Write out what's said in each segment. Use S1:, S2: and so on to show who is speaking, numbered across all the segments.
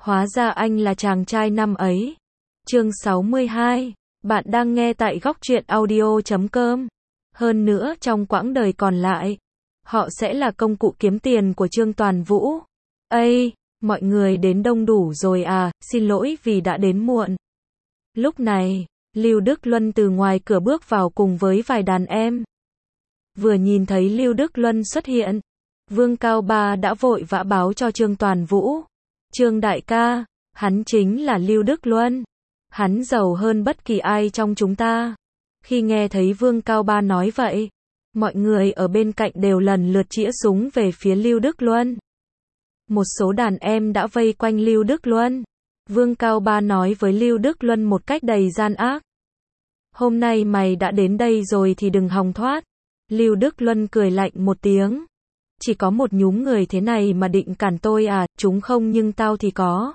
S1: Hóa ra anh là chàng trai năm ấy. Chương 62. Bạn đang nghe tại góc truyện audio.com. Hơn nữa trong quãng đời còn lại, họ sẽ là công cụ kiếm tiền của Trương Toàn Vũ. Ây, mọi người đến đông đủ rồi à, xin lỗi vì đã đến muộn. Lúc này, Lưu Đức Luân từ ngoài cửa bước vào cùng với vài đàn em. Vừa nhìn thấy Lưu Đức Luân xuất hiện, Vương Cao Ba đã vội vã báo cho Trương Toàn Vũ. Trương đại ca, hắn chính là Lưu Đức Luân. Hắn giàu hơn bất kỳ ai trong chúng ta. Khi nghe thấy Vương Cao Ba nói vậy, mọi người ở bên cạnh đều lần lượt chĩa súng về phía Lưu Đức Luân. Một số đàn em đã vây quanh Lưu Đức Luân. Vương Cao Ba nói với Lưu Đức Luân một cách đầy gian ác. Hôm nay mày đã đến đây rồi thì đừng hòng thoát. Lưu Đức Luân cười lạnh một tiếng. Chỉ có một nhúm người thế này mà định cản tôi à, chúng không nhưng tao thì có.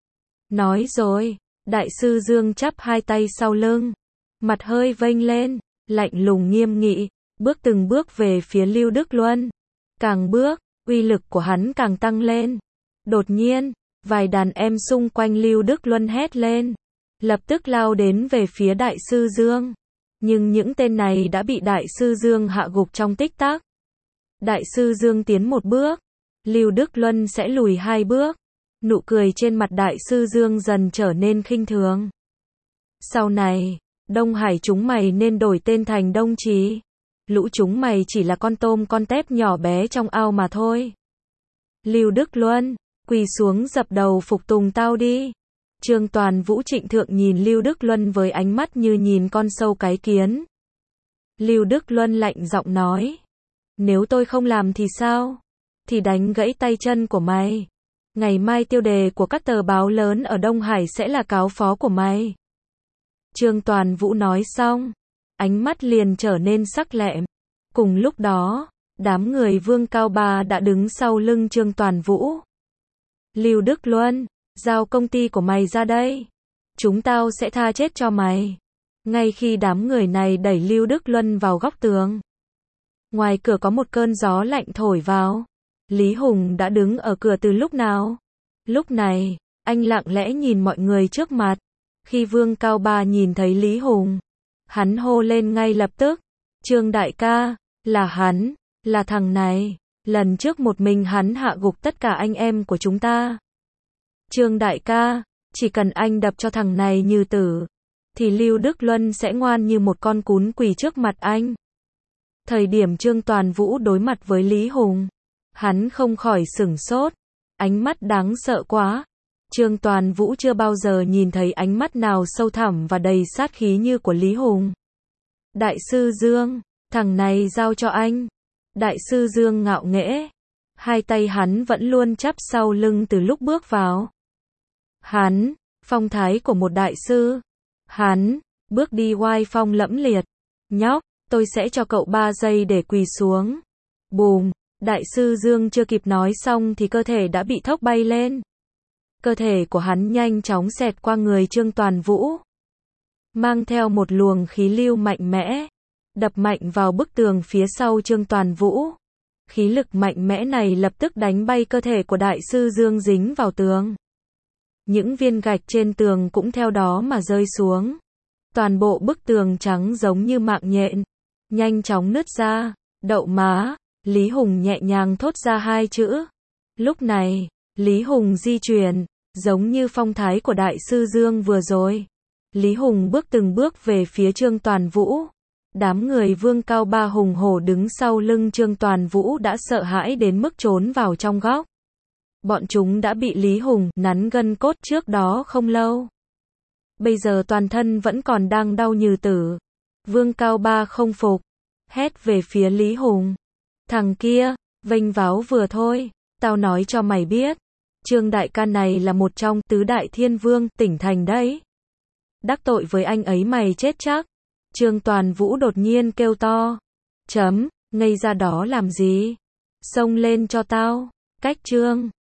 S1: Nói rồi, Đại sư Dương chắp hai tay sau lưng, mặt hơi vênh lên, lạnh lùng nghiêm nghị, bước từng bước về phía Lưu Đức Luân. Càng bước, uy lực của hắn càng tăng lên. Đột nhiên, vài đàn em xung quanh Lưu Đức Luân hét lên, lập tức lao đến về phía Đại sư Dương. Nhưng những tên này đã bị Đại sư Dương hạ gục trong tích tắc. Đại sư Dương tiến một bước, Lưu Đức Luân sẽ lùi hai bước. Nụ cười trên mặt Đại sư Dương dần trở nên khinh thường. Sau này, Đông Hải chúng mày nên đổi tên thành Đông Trì. Lũ chúng mày chỉ là con tôm con tép nhỏ bé trong ao mà thôi. Lưu Đức Luân, quỳ xuống dập đầu phục tùng tao đi. Trương Toàn Vũ trịnh thượng nhìn Lưu Đức Luân với ánh mắt như nhìn con sâu cái kiến. Lưu Đức Luân lạnh giọng nói. Nếu tôi không làm thì sao? Thì đánh gãy tay chân của mày. Ngày mai tiêu đề của các tờ báo lớn ở Đông Hải sẽ là cáo phó của mày. Trương Toàn Vũ nói xong, ánh mắt liền trở nên sắc lẹm. Cùng lúc đó, đám người Vương Cao Ba đã đứng sau lưng Trương Toàn Vũ. Lưu Đức Luân, giao công ty của mày ra đây. Chúng tao sẽ tha chết cho mày. Ngay khi đám người này đẩy Lưu Đức Luân vào góc tường, ngoài cửa có một cơn gió lạnh thổi vào. Lý Hùng đã đứng ở cửa từ lúc nào? Lúc này, anh lặng lẽ nhìn mọi người trước mặt. Khi Vương Cao Ba nhìn thấy Lý Hùng, hắn hô lên ngay lập tức. Trương đại ca, là hắn, là thằng này. Lần trước một mình hắn hạ gục tất cả anh em của chúng ta. Trương đại ca, chỉ cần anh đập cho thằng này như tử, thì Lưu Đức Luân sẽ ngoan như một con cún quỳ trước mặt anh. Thời điểm Trương Toàn Vũ đối mặt với Lý Hùng, hắn không khỏi sửng sốt, ánh mắt đáng sợ quá. Trương Toàn Vũ chưa bao giờ nhìn thấy ánh mắt nào sâu thẳm và đầy sát khí như của Lý Hùng. Đại sư Dương, thằng này giao cho anh. Đại sư Dương ngạo nghễ, hai tay hắn vẫn luôn chắp sau lưng từ lúc bước vào. Hắn, phong thái của một đại sư. Hắn, bước đi oai phong lẫm liệt. Nhóc, tôi sẽ cho cậu 3 giây để quỳ xuống. Bùm. Đại sư Dương chưa kịp nói xong thì cơ thể đã bị thốc bay lên. Cơ thể của hắn nhanh chóng xẹt qua người Trương Toàn Vũ, mang theo một luồng khí lưu mạnh mẽ, đập mạnh vào bức tường phía sau Trương Toàn Vũ. Khí lực mạnh mẽ này lập tức đánh bay cơ thể của Đại sư Dương dính vào tường. Những viên gạch trên tường cũng theo đó mà rơi xuống. Toàn bộ bức tường trắng giống như mạng nhện, nhanh chóng nứt ra. Đậu má. Lý Hùng nhẹ nhàng thốt ra hai chữ. Lúc này, Lý Hùng di chuyển, giống như phong thái của Đại sư Dương vừa rồi. Lý Hùng bước từng bước về phía Trương Toàn Vũ. Đám người Vương Cao Ba hùng hổ đứng sau lưng Trương Toàn Vũ đã sợ hãi đến mức trốn vào trong góc. Bọn chúng đã bị Lý Hùng nắn gân cốt trước đó không lâu. Bây giờ toàn thân vẫn còn đang đau như tử. Vương Cao Ba không phục, hét về phía Lý Hùng. Thằng kia, vênh váo vừa thôi, tao nói cho mày biết. Trương đại ca này là một trong tứ đại thiên vương tỉnh thành đấy. Đắc tội với anh ấy mày chết chắc. Trương Toàn Vũ đột nhiên kêu to. Ngây ra đó làm gì? Xông lên cho tao. Cách Trương